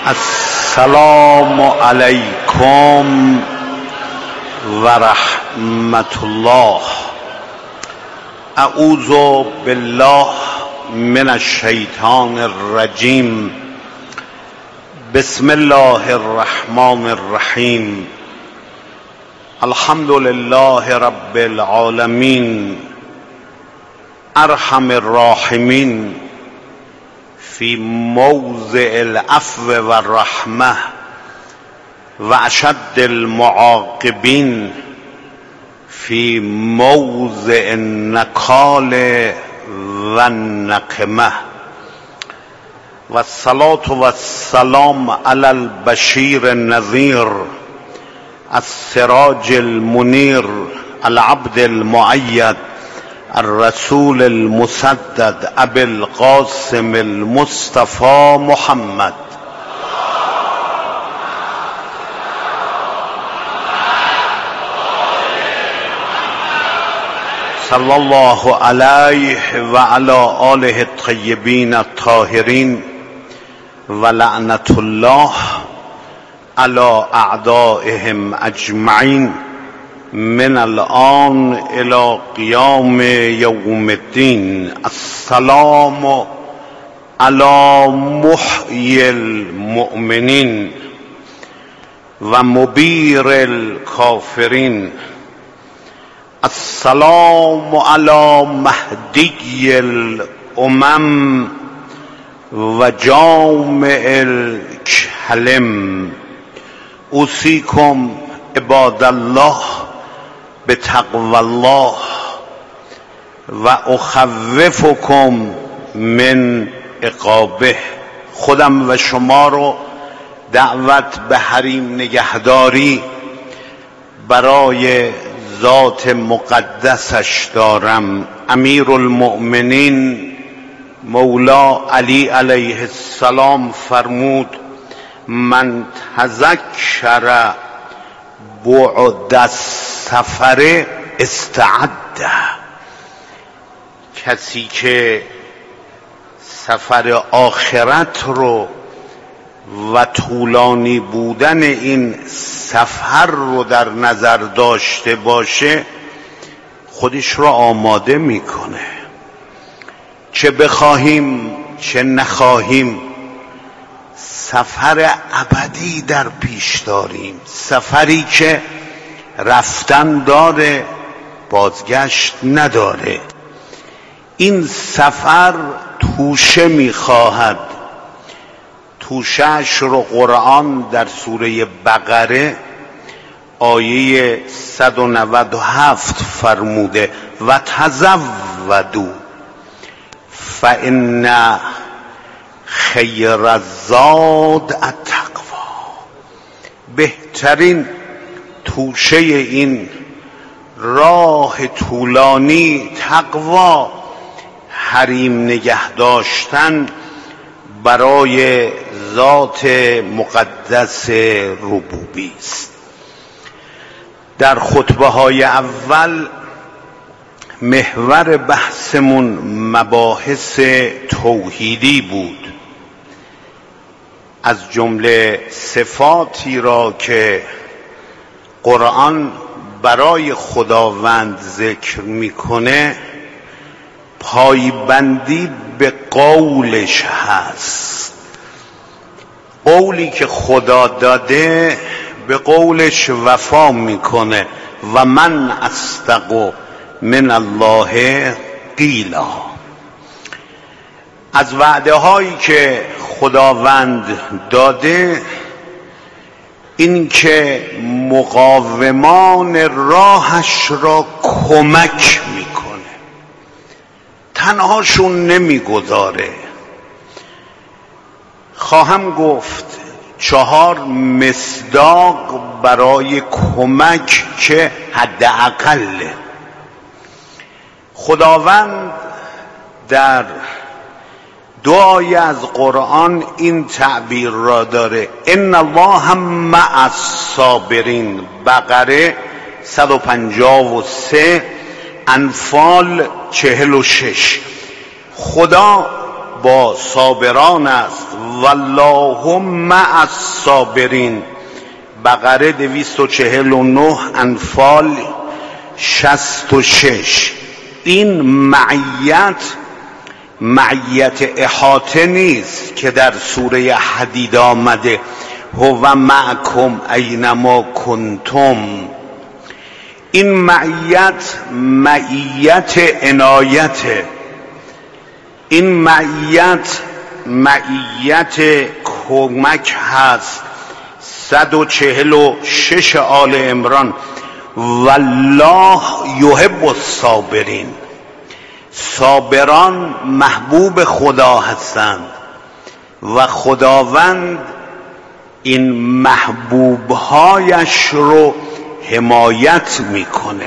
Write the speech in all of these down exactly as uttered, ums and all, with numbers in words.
السلام علیکم و رحمت الله. اعوذ بالله من الشیطان الرجیم. بسم الله الرحمن الرحیم. الحمد لله رب العالمین ارحم الراحمین فی موضع العفو و الرحمه و اشد المعاقبین فی موضع النکال و النقمه. و الصلاة و السلام علی البشیر النذیر السراج المنیر العبد المؤید الرسول المسدد ابی القاسم المصطفى محمد صلی الله علیه و علی آله الطیبین الطاهرین و لعنت الله علی اعدائهم اجمعین من الان الى قیام یوم الدین. السلام علی محیی المؤمنین و مبیر الکافرین. السلام علی مهدی الامم و جامع الکلم. اوصیکم عباد الله بتقوی الله و اخوفکم من عقابه. خودم و شما رو دعوت به حریم نگهداری برای ذات مقدسش دارم. امیر المؤمنین مولا علی علیه السلام فرمود من تذکر بعد السفر استعد. کسی که سفر آخرت رو و طولانی بودن این سفر رو در نظر داشته باشه خودش رو آماده میکنه. چه بخواهیم چه نخواهیم سفر ابدی در پیش داریم، سفری که رفتن داره بازگشت نداره. این سفر توشه میخواهد. توشهش رو قرآن در سوره بقره آیه صد و نود و هفت فرموده و تزودوا فإن خیر الزاد التقوی. بهترین توشه این راه طولانی تقوا، حریم نگه داشتن برای ذات مقدس ربوبی است. در خطبه های اول محور بحثمون مباحث توحیدی بود. از جمله صفاتی را که قرآن برای خداوند ذکر میکنه پایبندی به قولش هست. قولی که خدا داده به قولش وفا میکنه. و من اصدق من الله قیلا. از وعده هایی که خداوند داده این که مقاومان راهش را کمک میکنه، تنهاشون نمیگذاره. خواهم گفت چهار مصداق برای کمک که حداقله. خداوند در دو آیه از قرآن این تعبیر را داره ان الله مع الصابرین. بقره صد و پنجاه و سه، انفال چهل و شش. خدا با صابران است. والله مع الصابرین. بقره دویست و چهل و نه، انفال شصت و شش. این معیت معیت احاطه نیست که در سوره حدید آمده هو معکم اینما کنتم. این معیت معیت عنایته. این معیت معیت کمک هست. صد و چهل و شش آل عمران. والله یحب الصابرین. صابران محبوب خدا هستند و خداوند این محبوبهایش رو حمایت میکنه.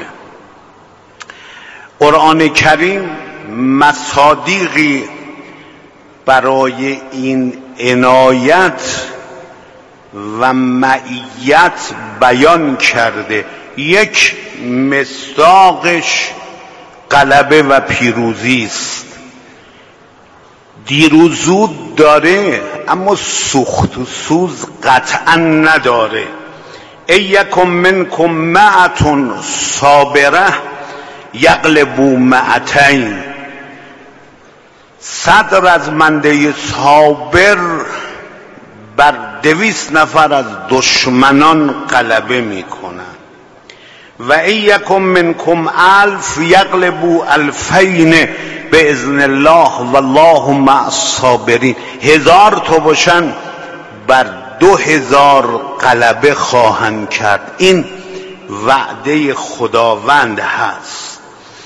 قرآن کریم مصادیقی برای این عنایت و معیت بیان کرده. یک مصداقش غلبه و پیروزی است. دیر و زود داره اما سوخت و سوز قطعا نداره. ایکم منکم مئة صابره یغلبوا مئتین. صد رزمنده صابر بر دویست نفر از دشمنان غلبه میکنن. و ایکم منکم الف یغلبوا الفین باذن الله والله مع الصابرین. هزار تا باشن بر دو هزار غلبه خواهند کرد. این وعده خداوند هست.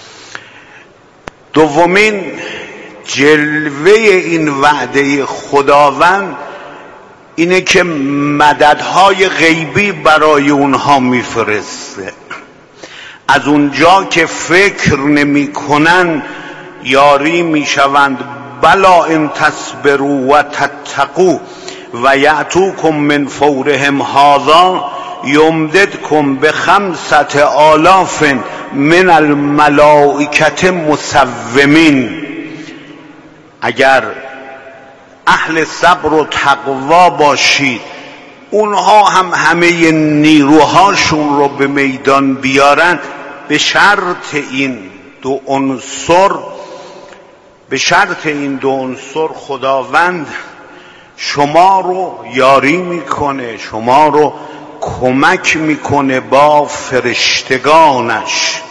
دومین جلوه این وعده خداوند اینه که مددهای غیبی برای اونها میفرسته. از اونجا که فکر نمی کنن یاری میشوند. بلا ان تصبروا و تتقوا و یأتوکم من فورهم هذا یمددکم بخمسة آلاف من الملائکة مسومین. اگر اهل صبر و تقوا باشید اونها هم همه نیروهاشون رو به میدان بیارن. به شرط این دو عنصر به شرط این دو عنصر خداوند شما رو یاری میکنه، شما رو کمک میکنه با فرشتگانش.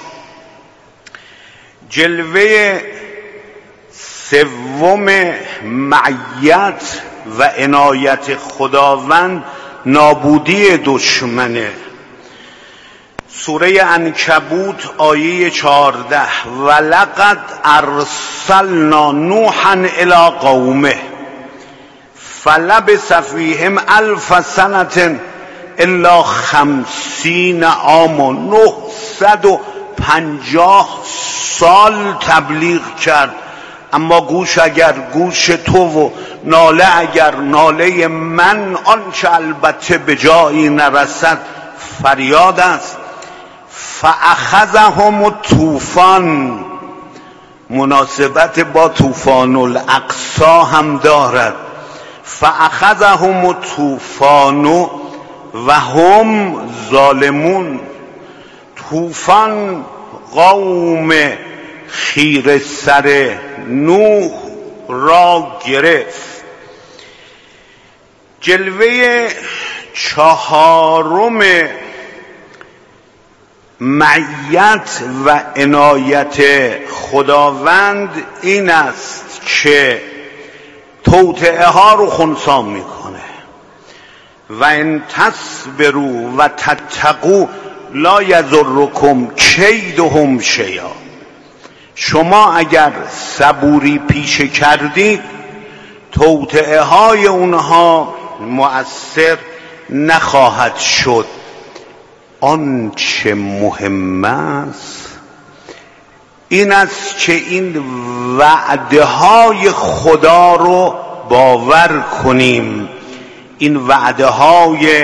جلوه سوم معیت و عنایت خداوند نابودی دشمنه. سوره عنکبوت آیه چهارده. ولقد ارسلنا نوحا الی قومه فلبث فیهم الف سنة الا خمسین عاما. نهصد و پنجاه سال تبلیغ کرد اما گوش اگر گوش تو و ناله اگر ناله من، آنچه البته به جایی نرسد فریاد است. فاخذهم الطوفان. مناسبت با طوفان الاقصی هم دارد. فاخذهم الطوفان و هم ظالمون. طوفان قوم خیره سر نوح را گرفت. جلوه چهارم معیت و عنایت خداوند این است که توطئه ها رو خنثی میکنه. و ان تصبروا و تتقوا لا یضرکم کیدهم شیئا. شما اگر صبوری پیشه کردید توطئه های اونها مؤثر نخواهد شد. آنچه مهم است این است که این وعده های خدا رو باور کنیم. این وعده های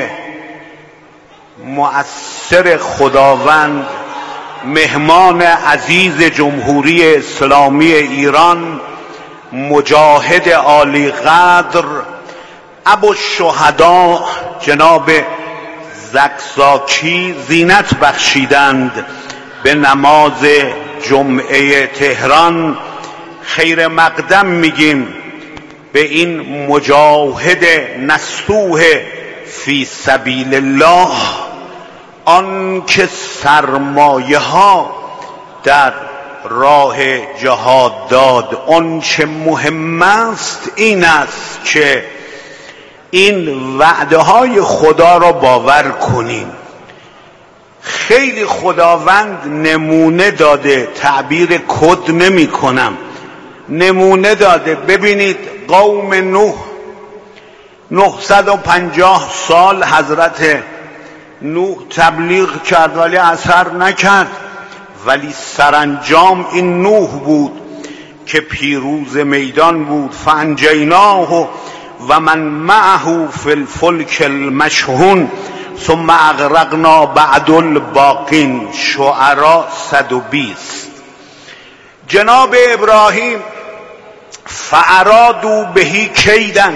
مؤثر خداوند مهمان عزیز جمهوری اسلامی ایران مجاهد عالی قدر ابوالشهدا جناب زکزاکی زینت بخشیدند به نماز جمعه تهران. خیر مقدم میگیم به این مجاهد نستوه فی سبیل الله، آن که سرمایه ها در راه جهاد داد. آن چه مهم است این است که این وعده های خدا را باور کنیم. خیلی خداوند نمونه داده، تعبیر کد نمی کنم، نمونه داده. ببینید قوم نوح نهصد و پنجاه سال حضرت نوح تبلیغ کرد ولی اثر نکرد، ولی سرانجام این نوح بود که پیروز میدان بود. فانجیناه و من معه فی الفلک المشحون ثم اغرقنا بعد الباقین. شعراء صد و بیست. جناب ابراهیم فارادوا بهی کیدا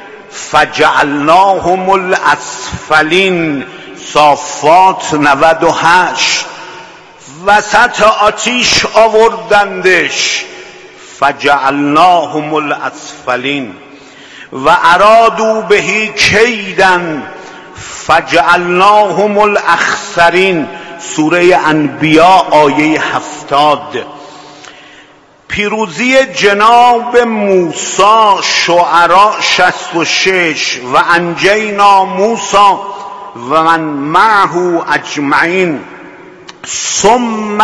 فجعلناهم الاسفلین. صافات نود و هشت. وسط آتیش آوردندش فجعلناهم الاسفلین. و ارادوا بهی کیدا فجعلناهم الاخسرین. سوره انبیاء آیه هفتاد. پیروزی جناب موسی شعراء شصت و شش. و انجینا موسی و من معه اجمعین ثم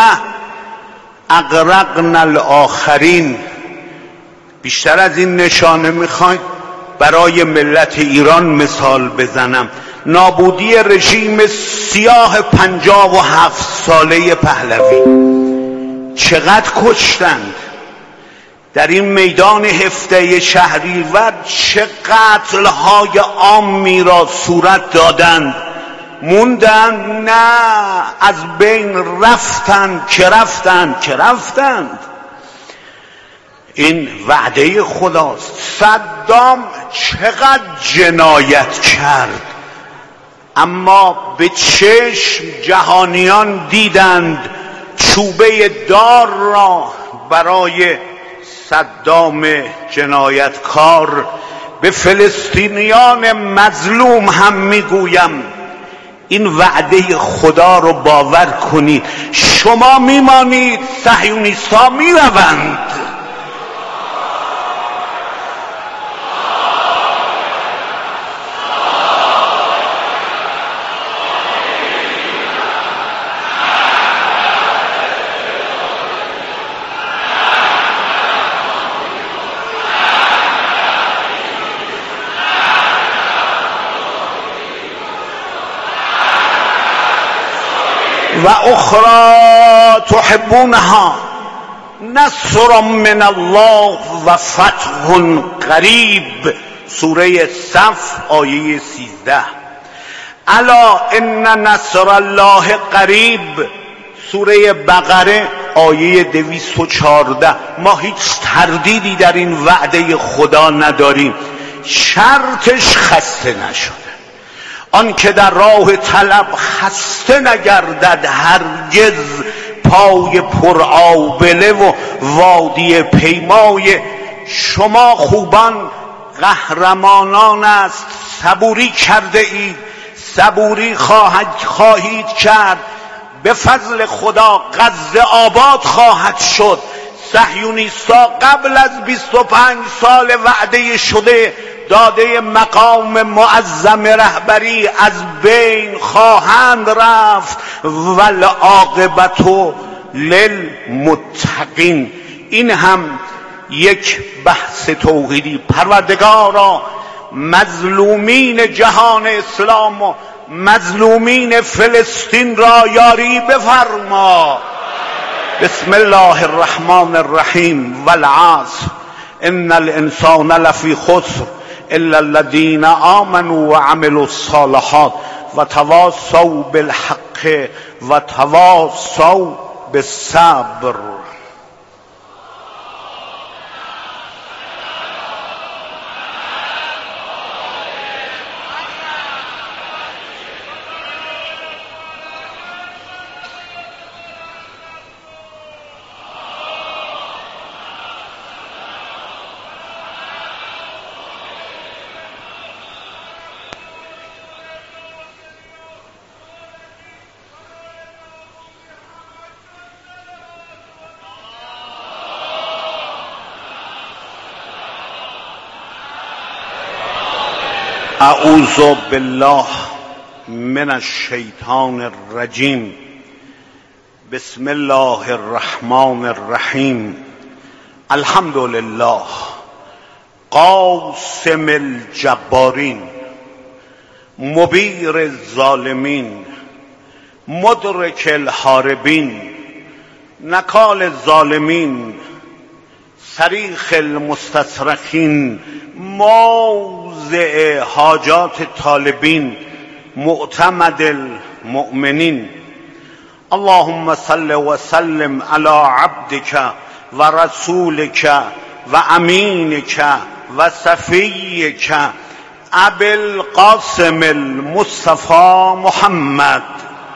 اغرقنا الاخرین. بیشتر از این نشانه میخواید برای ملت ایران مثال بزنم. نابودی رژیم سیاه پنجاه و هفت ساله پهلوی. چقدر کشتند در این میدان هفته شهریور، چه قتل‌های عامی را صورت دادند. موندند؟ نه، از بین رفتند که رفتند که رفتند. این وعده خداست. صدام چقدر جنایت کرد، اما به چشم جهانیان دیدند چوبه دار را برای صدام جنایتکار. به فلسطینیان مظلوم هم میگویم این وعده خدا رو باور کنید. شما میمانید، صهیونیست‌ها میروند. و اخرى تحبونها نصر من الله و فتح قریب. سوره صف آیه سیزده. الا ان نصر الله قریب. سوره بقره آیه دویست و چهارده. ما هیچ تردیدی در این وعده خدا نداریم. شرطش خسته نشده. آن که در راه طلب خسته نگردد هرگز، پای پر آبله و وادی پیمای. شما خوبان قهرمانان است، صبوری کرده اید، صبوری خواهد خواهید کرد. به فضل خدا غزه آباد خواهد شد. صهیونیستا قبل از بیست و پنج سال وعده شده داده مقام معظم رهبری از بین خواهند رفت. والعاقبت للمتقین. این هم یک بحث توحیدی. پروردگارا مظلومین جهان اسلام و مظلومین فلسطین را یاری بفرما. بسم الله الرحمن الرحیم. والعصر ان الانسان لفی خسر الا الذين آمنوا وعملوا الصالحات وتواصوا بالحق وتواصوا بالصبر. اعوذ بالله من الشیطان الرجیم. بسم الله الرحمن الرحیم. الحمد لله قاسم الجبارین، مبیر الظالمین، مدرک الحاربین، نکال الظالمین، صریخ المستصرخین، موضع حاجات طالبین، معتمد المؤمنین. اللهم صل وسلم علی عبدک و رسولک و امینک و صفیک ابی القاسم المصطفى محمد.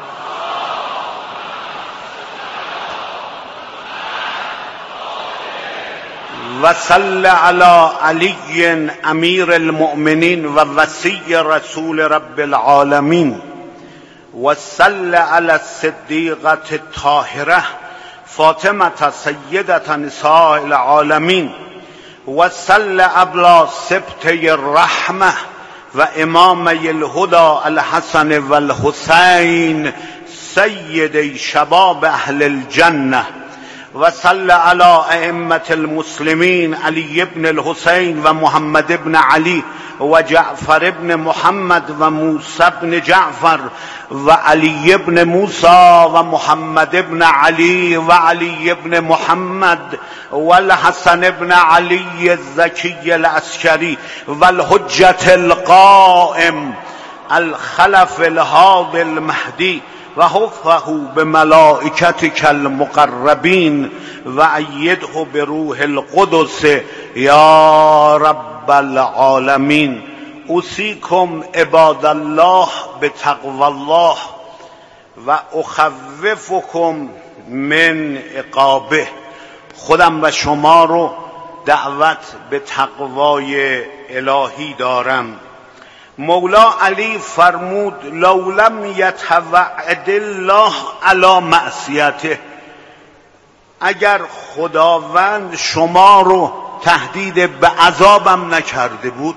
و صل علی علی امیر المؤمنین و وصی رسول رب العالمین. و صل علی الصدیقة الطاهرة فاطمة سیدة نساء العالمین. و صل علی سبطی الرحمة و امامی الهدى الحسن و الحسین سید شباب اهل الجنة. و صل علی ائمة المسلمین علی ابن الحسین و محمد ابن علی و جعفر ابن محمد و موسی ابن جعفر و علی ابن موسی و محمد ابن علی و علی ابن محمد و الحسن ابن علی الزکی العسکری و الحجة القائم الخلف الهادي المهدی و حفه بملائکتک المقربین و ایده بروح القدس یا رب العالمین. اوصیکم عباد الله بتقوی الله و اخوفکم من عقابه. خودم و شما رو دعوت به تقوای الهی دارم. مولا علی فرمود لو لم یتوعد الله علی معصیته، اگر خداوند شما رو تهدید به عذابم نکرده بود،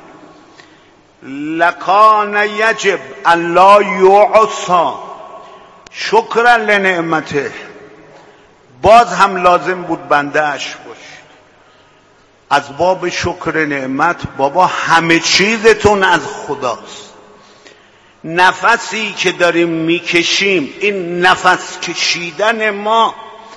لکان یجب الا یعصی شکرا لنعمته، باز هم لازم بود بنده اش باشه. از باب شکر نعمت بابا همه چیزتون از خداست. نفسی که داریم میکشیم، این نفس کشیدن ما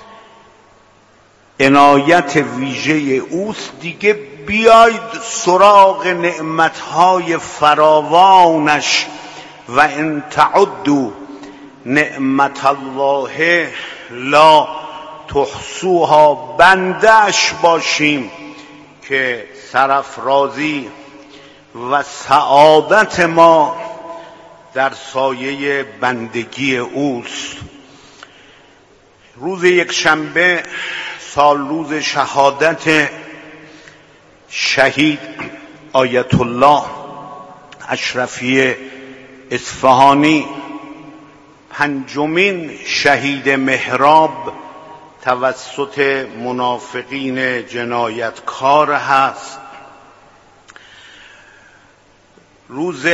عنایت ویژه اوست. دیگه بیاید سراغ نعمتهای فراوانش. و ان تعدوا نعمت الله لا تحصوها، بنده‌اش باشیم که سرافرازی و سعادت ما در سایه بندگی اوست. روز یک شنبه سال روز شهادت شهید آیت الله اشرفی اصفهانی، پنجمین شهید محراب توسط منافقین جنایتکار هست. روز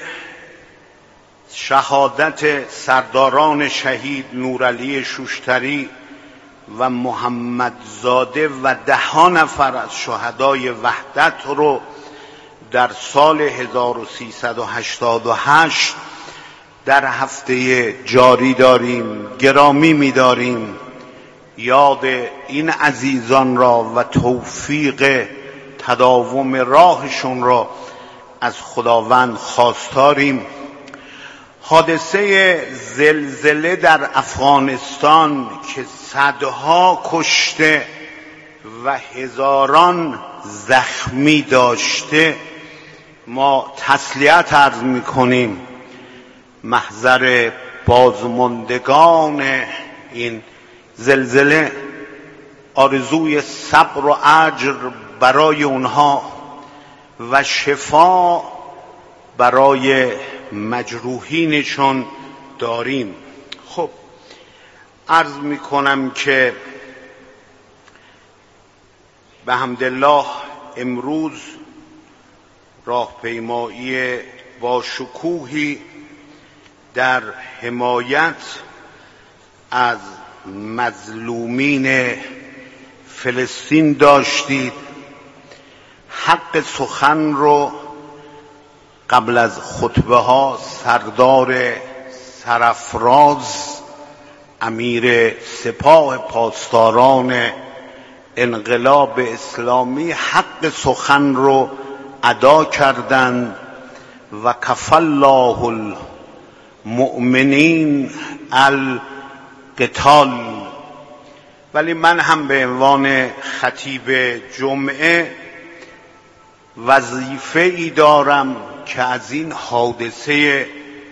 شهادت سرداران شهید نورعلی شوشتری و محمدزاده و ده نفر از شهدای وحدت رو در سال هزار و سیصد و هشتاد و هشت در هفته جاری داریم، گرامی می‌داریم. یاد این عزیزان را و توفیق تداوم راهشون را از خداوند خواستاریم. حادثه زلزله در افغانستان که صدها کشته و هزاران زخمی داشته، ما تسلیت عرض می‌کنیم محضر بازماندگان این زلزله. آرزوی صبر و اجر برای اونها و شفا برای مجروحینشون داریم. خب عرض میکنم که به حمدالله امروز راهپیمایی با شکوهی در حمایت از مظلومین فلسطین داشتید. حق سخن رو قبل از خطبه ها سردار سرافراز امیر سپاه پاسداران انقلاب اسلامی حق سخن رو ادا کردند و کفی الله المؤمنین القتال. ولی من هم به عنوان خطیب جمعه وظیفه ای دارم که از این حادثه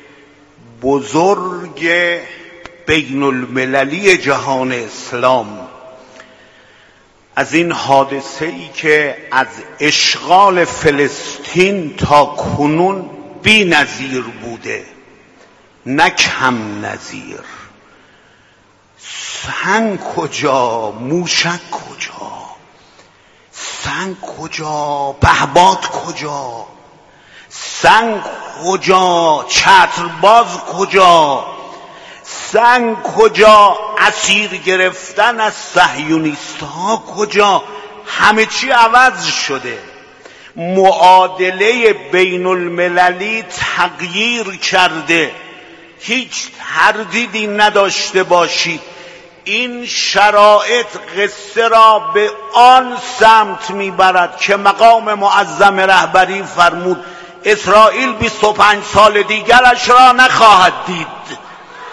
بزرگ بین المللی جهان اسلام، از این حادثه ای که از اشغال فلسطین تا کنون بی نظیر بوده، نه کم نظیر، سنگ کجا، موشک کجا، سنگ کجا، پهباد کجا، سنگ کجا، چترباز کجا، سنگ کجا، اسیر گرفتن از صهیونیست ها کجا، همه چی عوض شده. معادله بین المللی تغییر کرده. هیچ تردیدی نداشته باشید این شرایط قصه را به آن سمت میبرد که مقام معظم رهبری فرمود اسرائیل بیست و پنج سال دیگرش را نخواهد دید.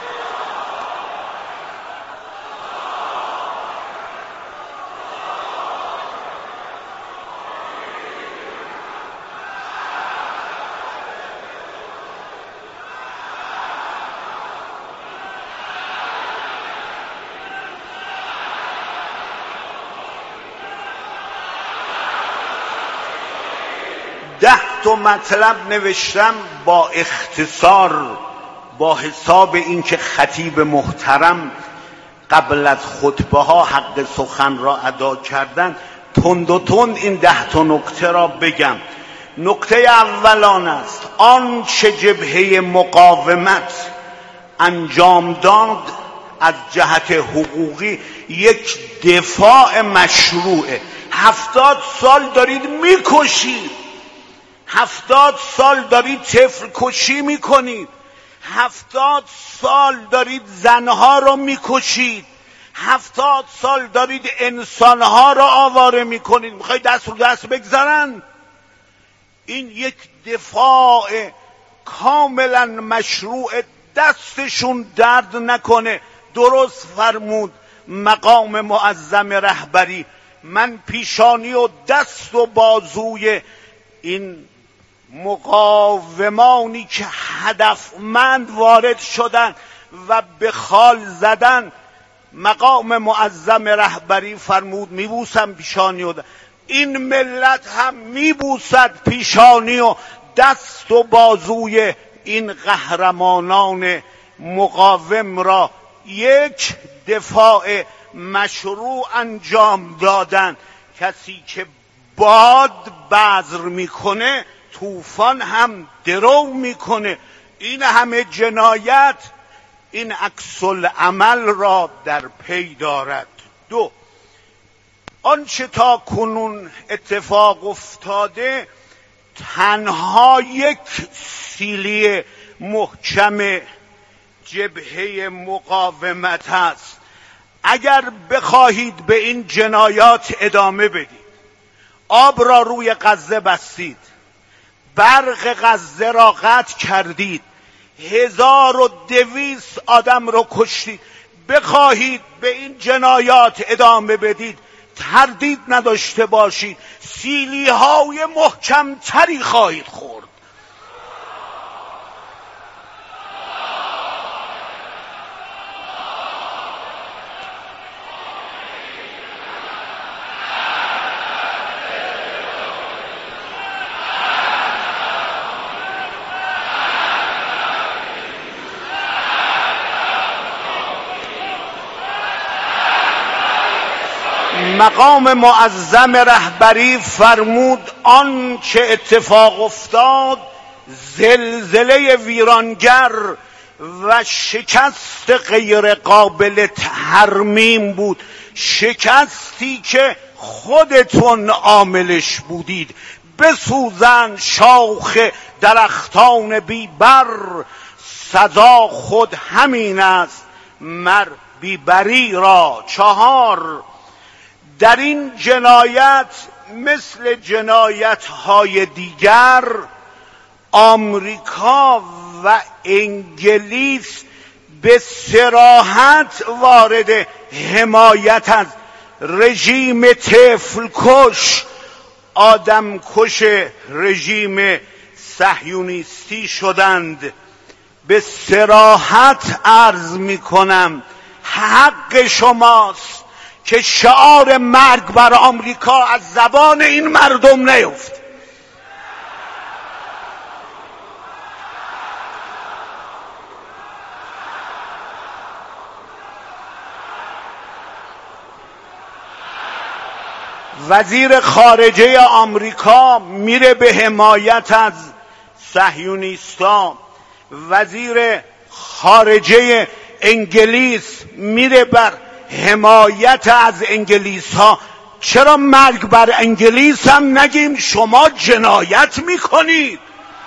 ده تا مطلب نوشتم با اختصار، با حساب اینکه خطیب محترم قبل از خطبه ها حق سخن را ادا کردن، تند و تند این ده تا نکته را بگم. نکته اولان است آنچه جبهه مقاومت انجام داد از جهت حقوقی یک دفاع مشروعه. هفتاد سال دارید میکشید، هفتاد سال دارید طفل کشی میکنید، هفتاد سال دارید زنها رو میکشید، هفتاد سال دارید انسانها رو آواره میکنید. میخواید دست رو دست بگذارن؟ این یک دفاع کاملا مشروع، دستشون درد نکنه. درست فرمود مقام معظم رهبری، من پیشانی و دست و بازوی این مقاومانی که هدفمند وارد شدن و به خال زدن، مقام معظم رهبری فرمود میبوسم پیشانی و دست. این ملت هم میبوسد پیشانی و دست و بازوی این قهرمانان مقاوم را. یک دفاع مشروع انجام دادن. کسی که باد بذر میکنه طوفان هم درو میکنه. این همه جنایت این عکس العمل را در پی دارد. دو، آنچه تا کنون اتفاق افتاده تنها یک سیلی محکم جبهه مقاومت است. اگر بخواهید به این جنایات ادامه بدید، آب را روی غزه بستید، برق غزه را قطع کردید، هزار و دویست آدم را کشتید، بخواهید به این جنایات ادامه بدید، تردید نداشته باشید سیلی های محکم تری خواهید خورد. مقام معظم رهبری فرمود آن که اتفاق افتاد زلزله ویرانگر و شکست غیر قابل ترمیم بود، شکستی که خودتون عاملش بودید. بسوزن شاخ درختان بیبر، سزا خود همین است مر بیبری را. چهار، در این جنایت مثل جنایت های دیگر آمریکا و انگلیس به صراحت وارد حمایت از رژیم طفلکش، آدمکش رژیم صهیونیستی شدند. به صراحت عرض می کنم حق شماست که شعار مرگ بر آمریکا از زبان این مردم نیفت. وزیر خارجه آمریکا میره به حمایت از صهیونیستا، وزیر خارجه انگلیس میره بر حمایت از انگلیس ها. چرا مرگ بر انگلیس هم نگیم؟ شما جنایت میکنید.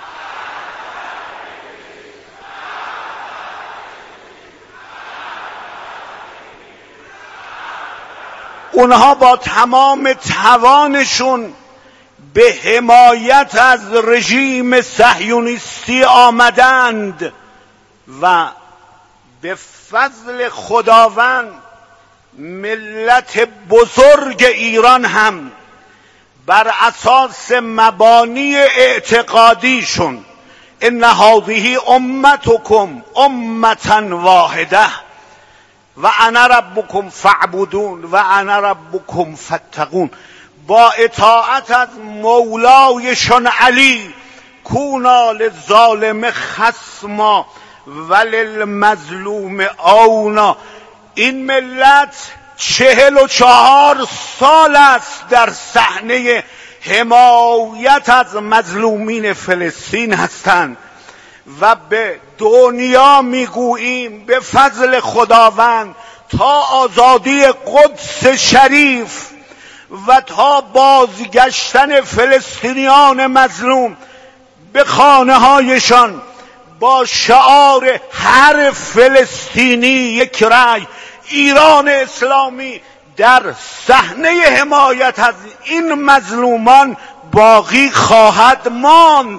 اونها با تمام توانشون به حمایت از رژیم صهیونیستی آمدند و به فضل خداوند ملت بزرگ ایران هم بر اساس مبانی اعتقادیشون ان هذه امتکم امة واحده و انا ربکم فاعبدون و انا ربکم فاتقون، با اطاعت از مولایشان علی کونا للظالم خصما وللمظلوم عونا. این ملت چهل و چهار سال است در صحنه حمایت از مظلومین فلسطین هستند و به دنیا میگوییم به فضل خداوند تا آزادی قدس شریف و تا بازگشتن فلسطینیان مظلوم به خانه هایشان با شعار هر فلسطینی یک رأی، ایران اسلامی در صحنه حمایت از این مظلومان باقی خواهد ماند.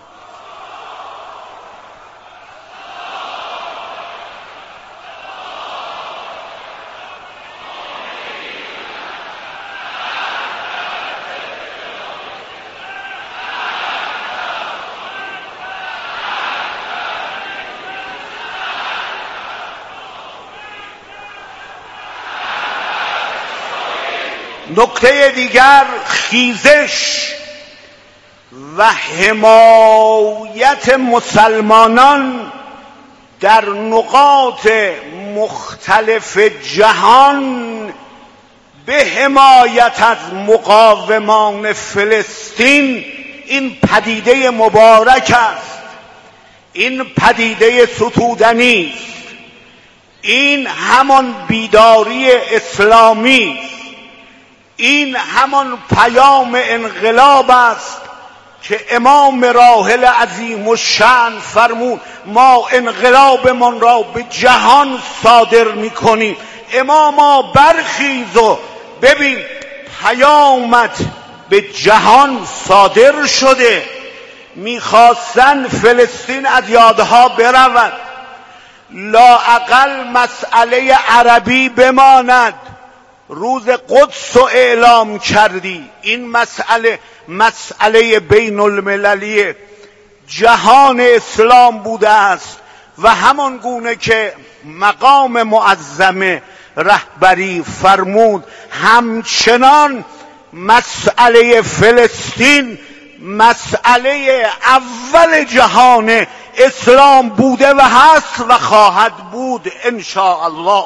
نکته دیگر خیزش و حمایت مسلمانان در نقاط مختلف جهان به حمایت از مقاومان فلسطین. این پدیده مبارک است، این پدیده ستودنی است، این همان بیداری اسلامی است، این همان پیام انقلاب است که امام راحل عظیم الشأن فرمود ما انقلابمان را به جهان صادر میکنیم. اماما برخیز و ببین پیامت به جهان صادر شده. میخواستن فلسطین از یادها برود، لااقل مسئله عربی بماند. روز قدس رو اعلام کردی، این مسئله مسئله بین المللی جهان اسلام بوده است و همان گونه که مقام معظم رهبری فرمود همچنان مسئله فلسطین مسئله اول جهان اسلام بوده و هست و خواهد بود ان شاء الله.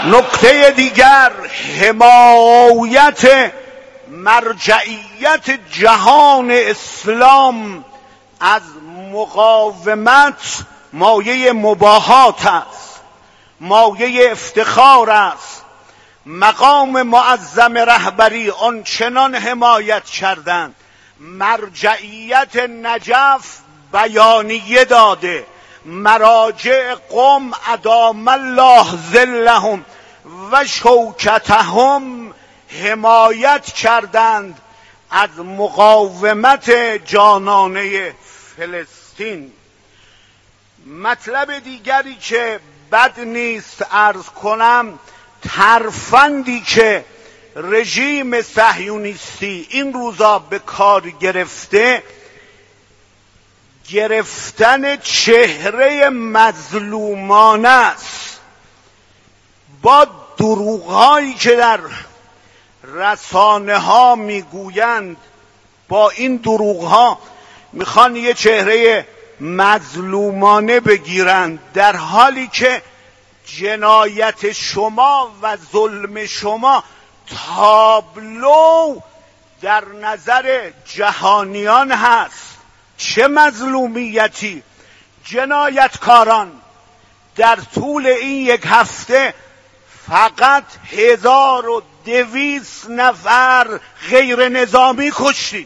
نکته دیگر، حمایت مرجعیت جهان اسلام از مقاومت مایه مباهات است، مایه افتخار است. مقام معظم رهبری آنچنان حمایت کردند، مرجعیت نجف بیانیه داده، مراجع قم ادام الله ذلهم و شوکتهم حمایت کردند از مقاومت جانانه فلسطین. مطلب دیگری که بد نیست عرض کنم، ترفندی که رژیم صهیونیستی این روزا به کار گرفته، گرفتن چهره مظلومانه است. با دروغ‌هایی که در رسانه ها میگویند، با این دروغ‌ها میخوان یه چهره مظلومانه بگیرند، در حالی که جنایت شما و ظلم شما تابلو در نظر جهانیان هست. چه مظلومیتی! جنایتکاران در طول این یک هفته فقط هزار و دویست نفر غیر نظامی کشتید.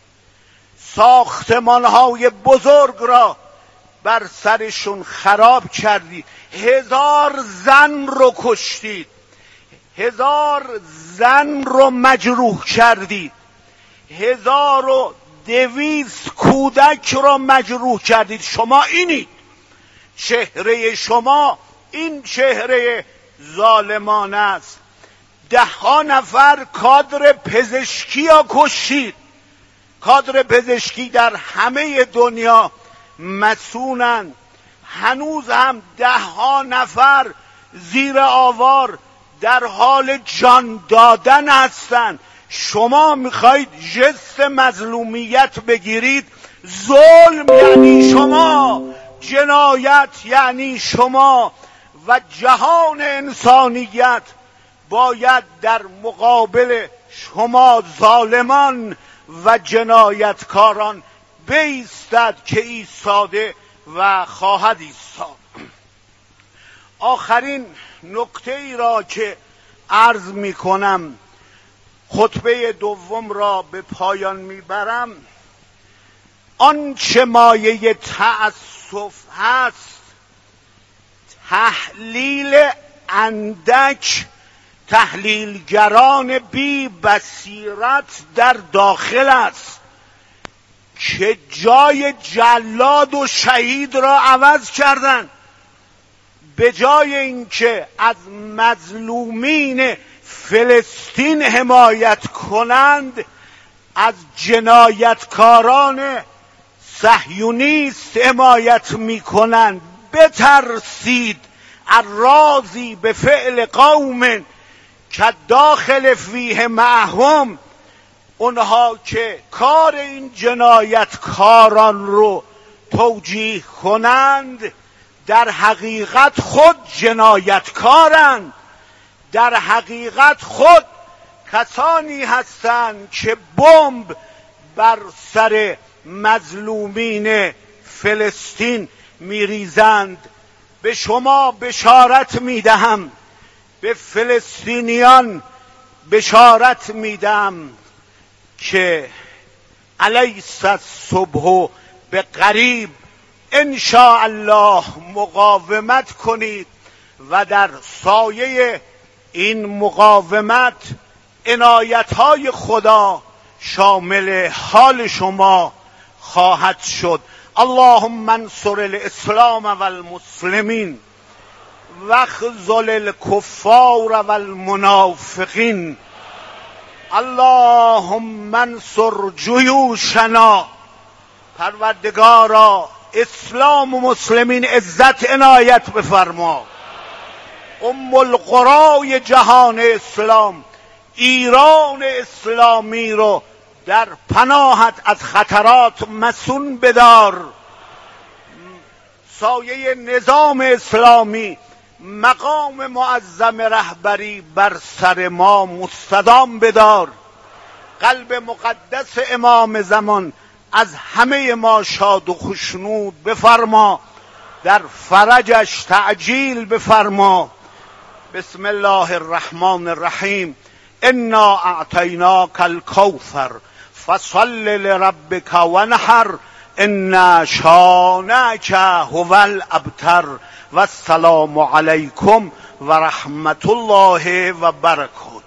ساختمانهای بزرگ را بر سرشون خراب کردید. هزار زن رو کشتید، هزار زن رو مجروح کردید، هزار و دویست کودک رو مجروح کردید. شما اینید، چهره شما این چهره ظالمانه است. ده ها نفر کادر پزشکی ها کشید. کادر پزشکی در همه دنیا مسئولند. هنوز هم ده ها نفر زیر آوار در حال جان دادن هستند. شما میخواید جست مظلومیت بگیرید. ظلم یعنی شما، جنایت یعنی شما، و جهان انسانیت باید در مقابل شما ظالمان و جنایتکاران بایستد که ایستاده و خواهد ایستاد. آخرین نکته ای را که عرض می کنم، خطبه دوم را به پایان میبرم، آنچه مایه تأسف هست تحلیل اندک تحلیلگران بی بصیرت در داخل است که جای جلاد و شهید را عوض کردند. به جای اینکه از مظلومین فلسطین حمایت کنند، از جنایتکاران صهیونیست حمایت می کنند. بترسید الرازی به فعل قوم که داخل فیه معهم، اونها که کار این جنایتکاران رو توجیه کنند در حقیقت خود جنایتکارند، در حقیقت خود کسانی هستند که بمب بر سر مظلومین فلسطین میریزند. به شما بشارت میدهم، به فلسطینیان بشارت میدم که الیس الصبح به قریب ان شاء الله مقاومت کنید و در سایه این مقاومت عنایت‌های خدا شامل حال شما خواهد شد. اللهم انصر الاسلام و المسلمین واخذل الکفار و المنافقین. اللهم انصر جیوشنا. پروردگارا اسلام و مسلمین عزت عنایت بفرما. ام القرای جهان اسلام، ایران اسلامی رو در پناهت از خطرات مسون بدار. سایه نظام اسلامی مقام معظم رهبری بر سر ما مستدام بدار. قلب مقدس امام زمان از همه ما شاد و خشنود بفرما. در فرجش تعجیل بفرما. بسم الله الرحمن الرحیم. انا اعطیناک الکوثر فصل لربک ونحر ان شانئک هو الابتر و السلام علیکم و رحمت الله و برکاته.